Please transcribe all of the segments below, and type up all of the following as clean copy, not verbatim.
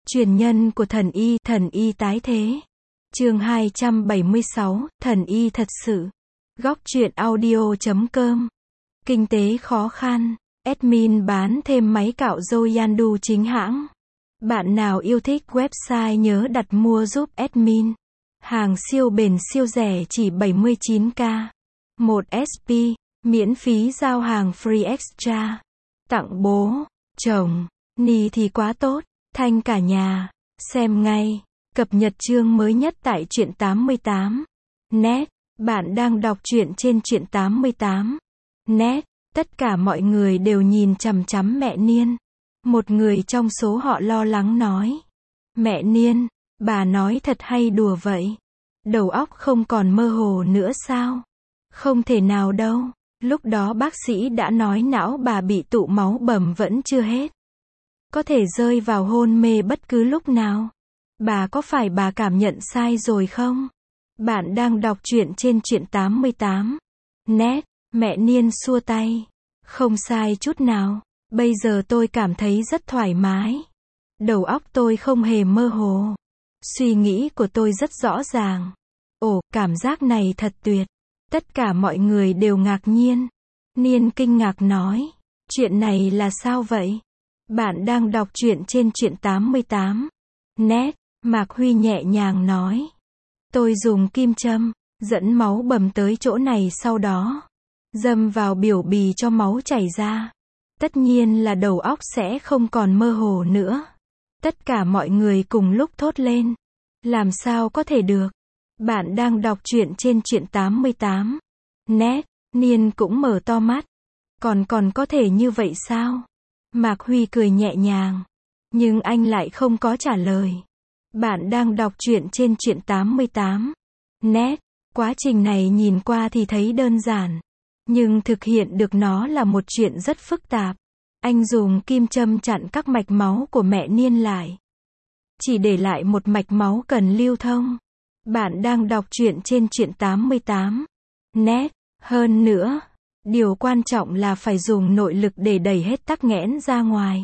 Truyền nhân của thần y tái thế. Chương 276, thần y thật sự. Góc truyện audio.com. Kinh tế khó khăn. Admin bán thêm máy cạo râu Yandu chính hãng. Bạn nào yêu thích website nhớ đặt mua giúp admin. Hàng siêu bền siêu rẻ chỉ 79k. 1 SP, miễn phí giao hàng free extra. Tặng bố, chồng, ni thì quá tốt, thanh cả nhà. Xem ngay. Cập nhật chương mới nhất tại truyện 88. Net. Bạn đang đọc truyện trên truyện 88. Net. Tất cả mọi người đều nhìn chằm chằm mẹ Niên. Một người trong số họ lo lắng nói. Mẹ Niên, bà nói thật hay đùa vậy? Đầu óc không còn mơ hồ nữa sao? Không thể nào đâu. Lúc đó bác sĩ đã nói não bà bị tụ máu bầm vẫn chưa hết. Có thể rơi vào hôn mê bất cứ lúc nào. Bà có phải bà cảm nhận sai rồi không? Bạn đang đọc truyện trên truyện 88. Net. Mẹ Niên xua tay. Không sai chút nào. Bây giờ tôi cảm thấy rất thoải mái. Đầu óc tôi không hề mơ hồ. Suy nghĩ của tôi rất rõ ràng. Ồ, cảm giác này thật tuyệt. Tất cả mọi người đều ngạc nhiên. Niên kinh ngạc nói. Chuyện này là sao vậy? Bạn đang đọc truyện trên truyện 88. Net. Mạc Huy nhẹ nhàng nói. Tôi dùng kim châm, dẫn máu bầm tới chỗ này sau đó. Dâm vào biểu bì cho máu chảy ra. Tất nhiên là đầu óc sẽ không còn mơ hồ nữa. Tất cả mọi người cùng lúc thốt lên. Làm sao có thể được? Bạn đang đọc truyện trên truyện 88. Net. Niên cũng mở to mắt. Còn có thể như vậy sao? Mạc Huy cười nhẹ nhàng. Nhưng anh lại không có trả lời. Bạn đang đọc truyện trên truyện 88. Net. Quá trình này nhìn qua thì thấy đơn giản. Nhưng thực hiện được nó là một chuyện rất phức tạp. Anh dùng kim châm chặn các mạch máu của mẹ Niên lại. Chỉ để lại một mạch máu cần lưu thông. Bạn đang đọc truyện trên truyện 88. Net. Hơn nữa, điều quan trọng là phải dùng nội lực để đẩy hết tắc nghẽn ra ngoài.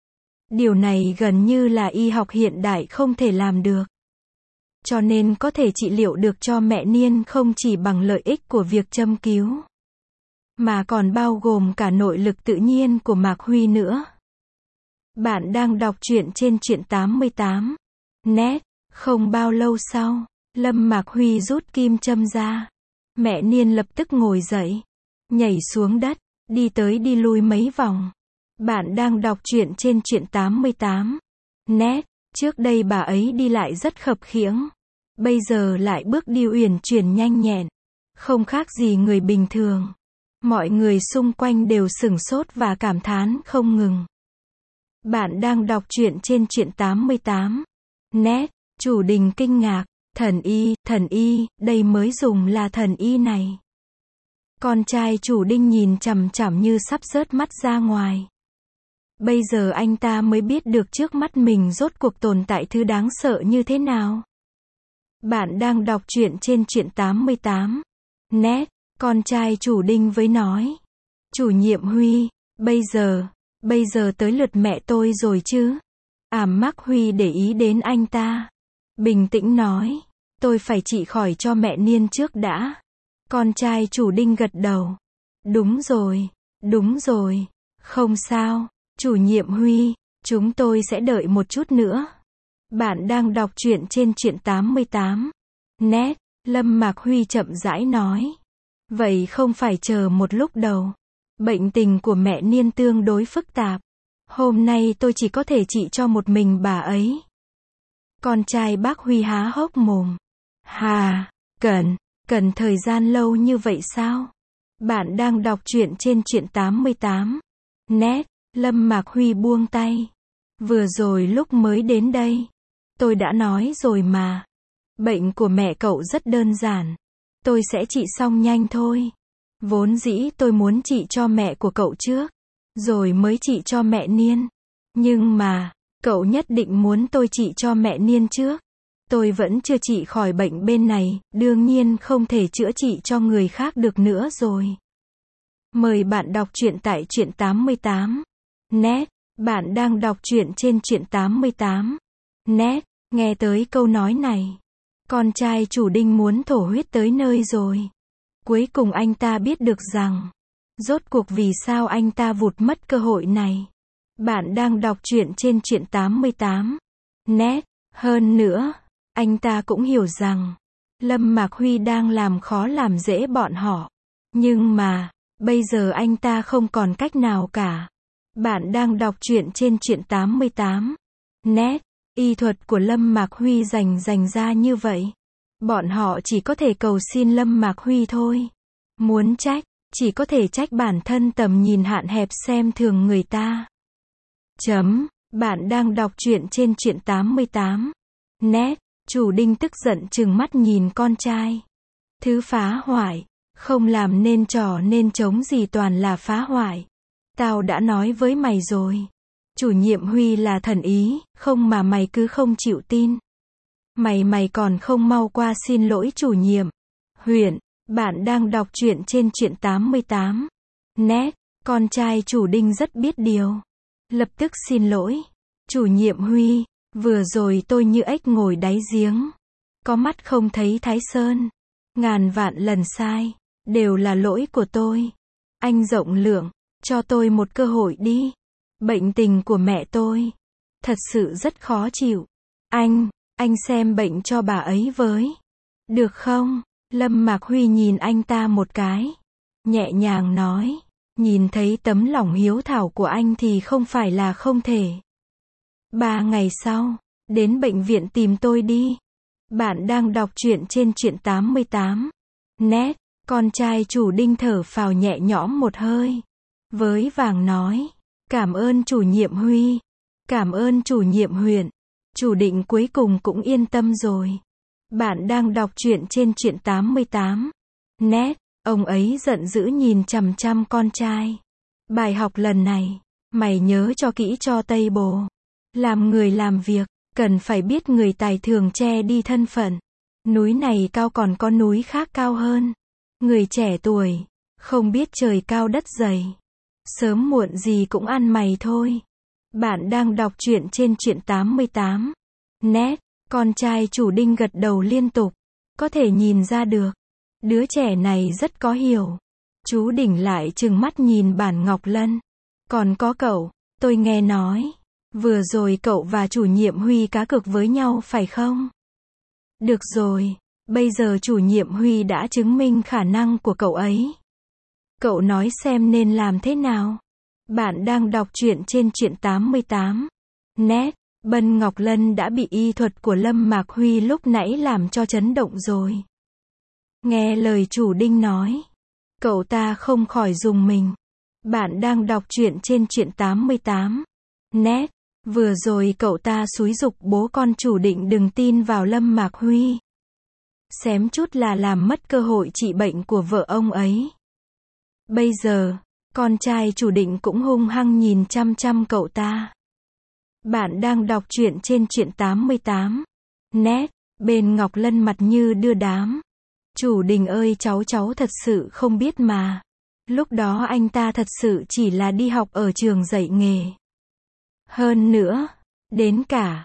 Điều này gần như là y học hiện đại không thể làm được. Cho nên có thể trị liệu được cho mẹ Niên không chỉ bằng lợi ích của việc châm cứu, mà còn bao gồm cả nội lực tự nhiên của Mạc Huy nữa. Bạn đang đọc truyện trên truyện 88. Net. Không bao lâu sau, Lâm Mạc Huy rút kim châm ra. Mẹ Niên lập tức ngồi dậy, nhảy xuống đất, đi tới đi lui mấy vòng. Bạn đang đọc truyện trên truyện 88. Net. Trước đây bà ấy đi lại rất khập khiễng. Bây giờ lại bước đi uyển chuyển nhanh nhẹn. Không khác gì người bình thường. Mọi người xung quanh đều sửng sốt và cảm thán không ngừng. Bạn đang đọc truyện trên truyện 88. Net. Chủ đình kinh ngạc. Thần y, đây mới dùng là thần y này. Con trai chủ Đinh nhìn chằm chằm như sắp rớt mắt ra ngoài. Bây giờ anh ta mới biết được trước mắt mình rốt cuộc tồn tại thứ đáng sợ như thế nào. Bạn đang đọc truyện trên truyện 88. Net. Con trai chủ Đinh với nói. Chủ nhiệm Huy, bây giờ tới lượt mẹ tôi rồi chứ. Mác Huy để ý đến anh ta. Bình tĩnh nói. Tôi phải trị khỏi cho mẹ Niên trước đã. Con trai chủ Đinh gật đầu. Đúng rồi. Không sao, chủ nhiệm Huy, chúng tôi sẽ đợi một chút nữa. Bạn đang đọc truyện trên truyện 88. Net. Lâm Mạc Huy chậm rãi nói. Vậy không phải chờ một lúc đầu. Bệnh tình của mẹ Niên tương đối phức tạp. Hôm nay tôi chỉ có thể trị cho một mình bà ấy. Con trai bác Huy há hốc mồm. Hà, cần thời gian lâu như vậy sao? Bạn đang đọc truyện trên truyện 88. Net. Lâm Mạc Huy buông tay. Vừa rồi lúc mới đến đây, tôi đã nói rồi mà. Bệnh của mẹ cậu rất đơn giản. Tôi sẽ trị xong nhanh thôi. Vốn dĩ tôi muốn trị cho mẹ của cậu trước, rồi mới trị cho mẹ Niên. Nhưng mà, cậu nhất định muốn tôi trị cho mẹ Niên trước. Tôi vẫn chưa trị khỏi bệnh bên này, đương nhiên không thể chữa trị cho người khác được nữa rồi. Mời bạn đọc truyện tại truyện 88. Net. Bạn đang đọc truyện trên truyện 88. Nét, nghe tới câu nói này. Con trai chủ Đinh muốn thổ huyết tới nơi rồi. Cuối cùng anh ta biết được rằng, rốt cuộc vì sao anh ta vụt mất cơ hội này. Bạn đang đọc truyện trên truyện 88. Nét, hơn nữa, anh ta cũng hiểu rằng, Lâm Mạc Huy đang làm khó làm dễ bọn họ. Nhưng mà, bây giờ anh ta không còn cách nào cả. Bạn đang đọc truyện trên truyện 88. Nét, y thuật của Lâm Mạc Huy dành ra như vậy. Bọn họ chỉ có thể cầu xin Lâm Mạc Huy thôi. Muốn trách, chỉ có thể trách bản thân tầm nhìn hạn hẹp xem thường người ta. Bạn đang đọc truyện trên truyện 88. Nét, chủ Đinh tức giận trừng mắt nhìn con trai. Thứ phá hoại, không làm nên trò nên trống gì toàn là phá hoại. Tao đã nói với mày rồi. Chủ nhiệm Huy là thần ý, không mà mày cứ không chịu tin. Mày còn không mau qua xin lỗi chủ nhiệm. Huyện, bạn đang đọc truyện trên truyện 88. Nét, con trai chủ Đinh rất biết điều. Lập tức xin lỗi. Chủ nhiệm Huy, vừa rồi tôi như ếch ngồi đáy giếng. Có mắt không thấy Thái Sơn. Ngàn vạn lần sai, đều là lỗi của tôi. Anh rộng lượng, cho tôi một cơ hội đi. Bệnh tình của mẹ tôi, thật sự rất khó chịu. Anh xem bệnh cho bà ấy với. Được không? Lâm Mạc Huy nhìn anh ta một cái. Nhẹ nhàng nói. Nhìn thấy tấm lòng hiếu thảo của anh thì không phải là không thể. 3 ngày sau, đến bệnh viện tìm tôi đi. Bạn đang đọc truyện trên truyện 88. Nét, con trai chủ Đinh thở phào nhẹ nhõm một hơi. Với vàng nói. Cảm ơn chủ nhiệm Huy. Cảm ơn chủ nhiệm huyện. Chủ Định cuối cùng cũng yên tâm rồi. Bạn đang đọc truyện trên truyện 88. Nét, ông ấy giận dữ nhìn chằm chằm con trai. Bài học lần này, mày nhớ cho kỹ cho Tây Bồ. Làm người làm việc, cần phải biết người tài thường che đi thân phận. Núi này cao còn có núi khác cao hơn. Người trẻ tuổi, không biết trời cao đất dày. Sớm muộn gì cũng ăn mày thôi. Bạn đang đọc truyện trên truyện 88. Nét, con trai chủ Đinh gật đầu liên tục. Có thể nhìn ra được. Đứa trẻ này rất có hiểu. Chú Đỉnh lại trừng mắt nhìn bản Ngọc Lân. Còn có cậu, tôi nghe nói. Vừa rồi cậu và chủ nhiệm Huy cá cược với nhau phải không? Được rồi, bây giờ chủ nhiệm Huy đã chứng minh khả năng của cậu ấy. Cậu nói xem nên làm thế nào? Bạn đang đọc truyện trên truyện 88. Nét, Bân Ngọc Lân đã bị y thuật của Lâm Mạc Huy lúc nãy làm cho chấn động rồi. Nghe lời chủ Đinh nói, cậu ta không khỏi rùng mình. Bạn đang đọc truyện trên truyện 88. Nét, vừa rồi cậu ta xúi giục bố con chủ Định đừng tin vào Lâm Mạc Huy. Xém chút là làm mất cơ hội trị bệnh của vợ ông ấy. Bây giờ, con trai chủ Định cũng hung hăng nhìn chăm chăm cậu ta. Bạn đang đọc truyện trên truyện 88. Nét, bên Ngọc Lân mặt như đưa đám. Chủ Đình ơi, cháu thật sự không biết mà. Lúc đó anh ta thật sự chỉ là đi học ở trường dạy nghề. Hơn nữa, đến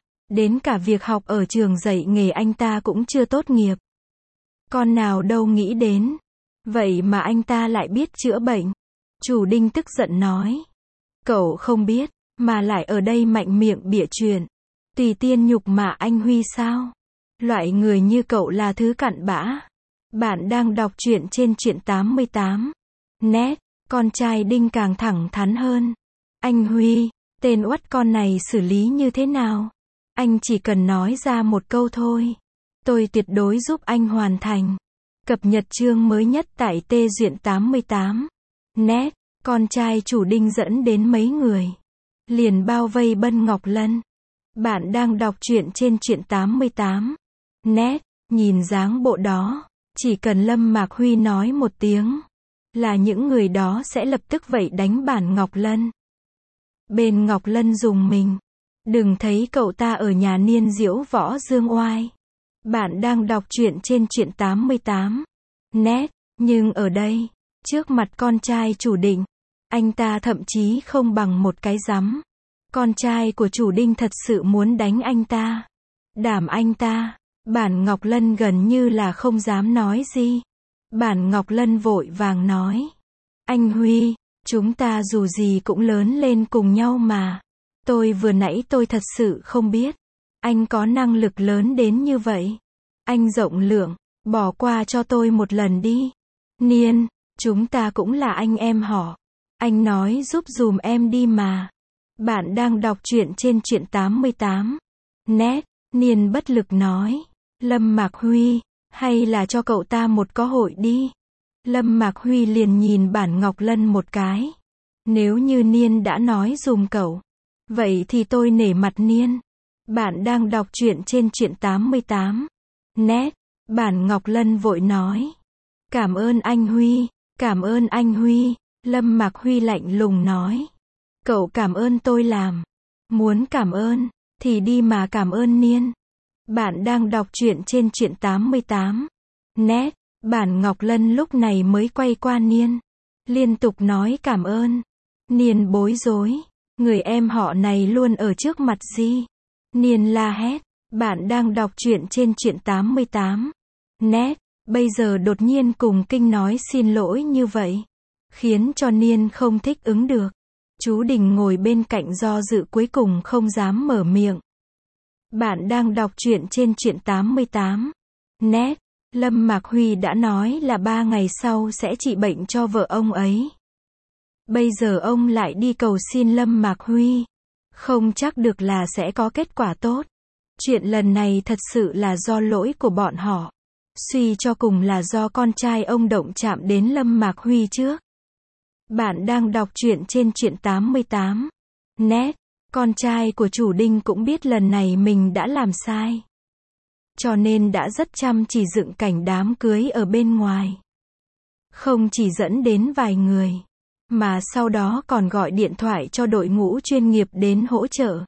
cả việc học ở trường dạy nghề anh ta cũng chưa tốt nghiệp. Con nào đâu nghĩ đến. Vậy mà anh ta lại biết chữa bệnh. Chủ Đinh tức giận nói. Cậu không biết, mà lại ở đây mạnh miệng bịa chuyện. Tùy tiên nhục mạ anh Huy sao? Loại người như cậu là thứ cặn bã. Bạn đang đọc truyện trên truyện 88. Nét, con trai Đinh càng thẳng thắn hơn. Anh Huy, tên uất con này xử lý như thế nào? Anh chỉ cần nói ra một câu thôi. Tôi tuyệt đối giúp anh hoàn thành. Cập nhật chương mới nhất tại Tê Duyện 88. Nét, con trai chủ Đinh dẫn đến mấy người. Liền bao vây Bân Ngọc Lân. Bạn đang đọc truyện trên truyện 88. Nét, nhìn dáng bộ đó. Chỉ cần Lâm Mạc Huy nói một tiếng. Là những người đó sẽ lập tức vậy đánh bản Ngọc Lân. Bên Ngọc Lân dùng mình. Đừng thấy cậu ta ở nhà niên diễu võ dương oai. Bạn đang đọc truyện trên truyện 88. Nét, nhưng ở đây, trước mặt con trai chủ Định, anh ta thậm chí không bằng một cái rắm. Con trai của chủ Đinh thật sự muốn đánh anh ta. Đảm anh ta. Bản Ngọc Lân gần như là không dám nói gì. Bản Ngọc Lân vội vàng nói. Anh Huy, chúng ta dù gì cũng lớn lên cùng nhau mà. Vừa nãy tôi thật sự không biết. Anh có năng lực lớn đến như vậy. Anh rộng lượng, bỏ qua cho tôi một lần đi. Niên, chúng ta cũng là anh em họ. Anh nói giúp dùm em đi mà. Bạn đang đọc truyện trên truyện 88. Net, Niên bất lực nói. Lâm Mạc Huy, hay là cho cậu ta một cơ hội đi. Lâm Mạc Huy liền nhìn Bản Ngọc Lân một cái. Nếu như Niên đã nói dùm cậu, vậy thì tôi nể mặt Niên. Bạn đang đọc truyện trên truyện 88. Net, Bản Ngọc Lân vội nói. Cảm ơn anh Huy, cảm ơn anh Huy. Lâm Mạc Huy lạnh lùng nói. Cậu cảm ơn tôi làm. Muốn cảm ơn, thì đi mà cảm ơn Niên. Bạn đang đọc truyện trên truyện 88. Net, Bản Ngọc Lân lúc này mới quay qua Niên. Liên tục nói cảm ơn. Niên bối rối. Người em họ này luôn ở trước mặt gì? Niên la hét. Bạn đang đọc truyện trên truyện 88. Net, bây giờ đột nhiên cùng Kinh nói xin lỗi như vậy, khiến cho Niên không thích ứng được. Chú Đình ngồi bên cạnh do dự cuối cùng không dám mở miệng. Bạn đang đọc truyện trên truyện 88. Net, Lâm Mạc Huy đã nói là 3 ngày sau sẽ trị bệnh cho vợ ông ấy. Bây giờ ông lại đi cầu xin Lâm Mạc Huy. Không chắc được là sẽ có kết quả tốt. Chuyện lần này thật sự là do lỗi của bọn họ. Suy cho cùng là do con trai ông động chạm đến Lâm Mạc Huy trước. Bạn đang đọc truyện trên truyện 88. Net, con trai của chủ Đinh cũng biết lần này mình đã làm sai. Cho nên đã rất chăm chỉ dựng cảnh đám cưới ở bên ngoài. Không chỉ dẫn đến vài người, mà sau đó còn gọi điện thoại cho đội ngũ chuyên nghiệp đến hỗ trợ.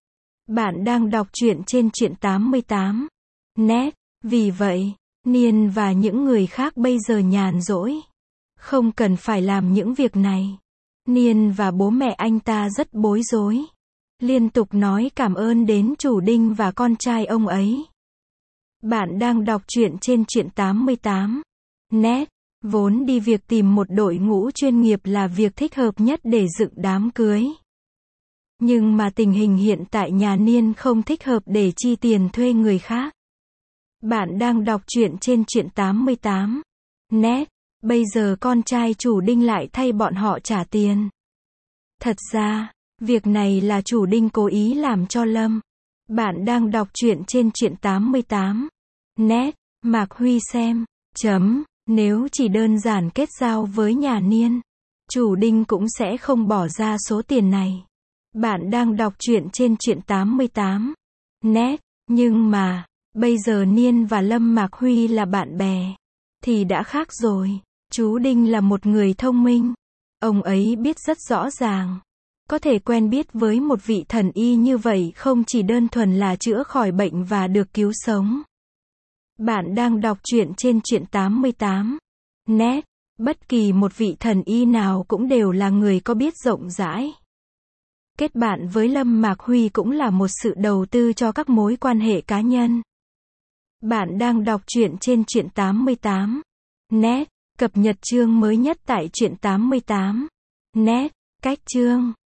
Bạn đang đọc truyện trên truyện 88. Net, vì vậy, Niên và những người khác bây giờ nhàn rỗi. Không cần phải làm những việc này. Niên và bố mẹ anh ta rất bối rối. Liên tục nói cảm ơn đến chủ Đinh và con trai ông ấy. Bạn đang đọc truyện trên truyện 88. Net, vốn đi việc tìm một đội ngũ chuyên nghiệp là việc thích hợp nhất để dựng đám cưới. Nhưng mà tình hình hiện tại nhà Niên không thích hợp để chi tiền thuê người khác. Bạn đang đọc truyện trên truyện 88. Net, bây giờ con trai chủ Đinh lại thay bọn họ trả tiền. Thật ra, việc này là chủ Đinh cố ý làm cho Lâm. Bạn đang đọc truyện trên truyện 88. Net, Mạc Huy xem. Nếu chỉ đơn giản kết giao với nhà Niên, chủ Đinh cũng sẽ không bỏ ra số tiền này. Bạn đang đọc truyện trên truyện 88. Net, nhưng mà, bây giờ Niên và Lâm Mạc Huy là bạn bè, thì đã khác rồi. Chú Đinh là một người thông minh. Ông ấy biết rất rõ ràng. Có thể quen biết với một vị thần y như vậy không chỉ đơn thuần là chữa khỏi bệnh và được cứu sống. Bạn đang đọc truyện trên truyện 88. Net, bất kỳ một vị thần y nào cũng đều là người có biết rộng rãi. Kết bạn với Lâm Mạc Huy cũng là một sự đầu tư cho các mối quan hệ cá nhân. Bạn đang đọc truyện trên truyện 88. Net, cập nhật chương mới nhất tại truyện 88. Net, cách chương